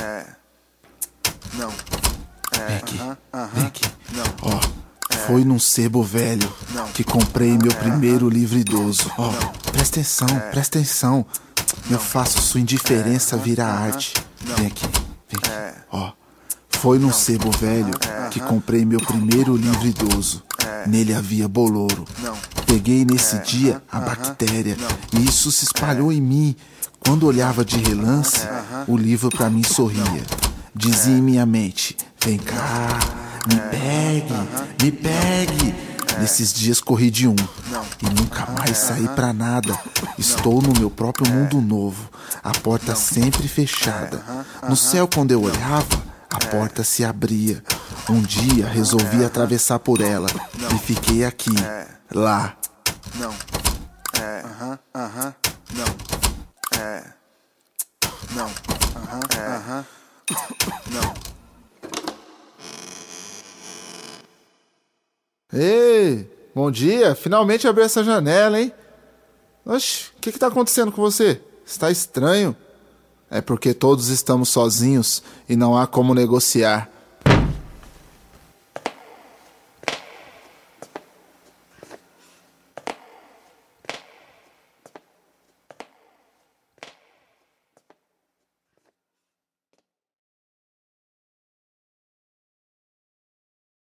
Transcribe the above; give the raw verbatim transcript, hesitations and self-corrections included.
É. Não. É. Vem aqui, Aham, aham. vem aqui. Não. Ó, foi num sebo velho Não. que comprei meu primeiro livro idoso. Ó, presta atenção, presta atenção. Eu faço sua indiferença virar arte. Vem aqui, vem aqui. Ó, foi num sebo velho que comprei meu primeiro livro idoso. Nele havia boloro. Não. Peguei nesse dia a bactéria e isso se espalhou em mim. Quando olhava de relance, o livro pra mim sorria. Dizia em minha mente: vem cá, me pegue, me pegue. Nesses dias corri de um e nunca mais saí pra nada. Estou no meu próprio mundo novo, a porta sempre fechada. No céu, quando eu olhava, a porta se abria. Um dia resolvi atravessar por ela e fiquei aqui, lá. Não. É. Aham, aham. Não. É. Não. Aham, aham. Não. Ei, bom dia. Finalmente abri essa janela, hein? Oxe, o que que tá acontecendo com você? Está estranho. É porque todos estamos sozinhos e não há como negociar.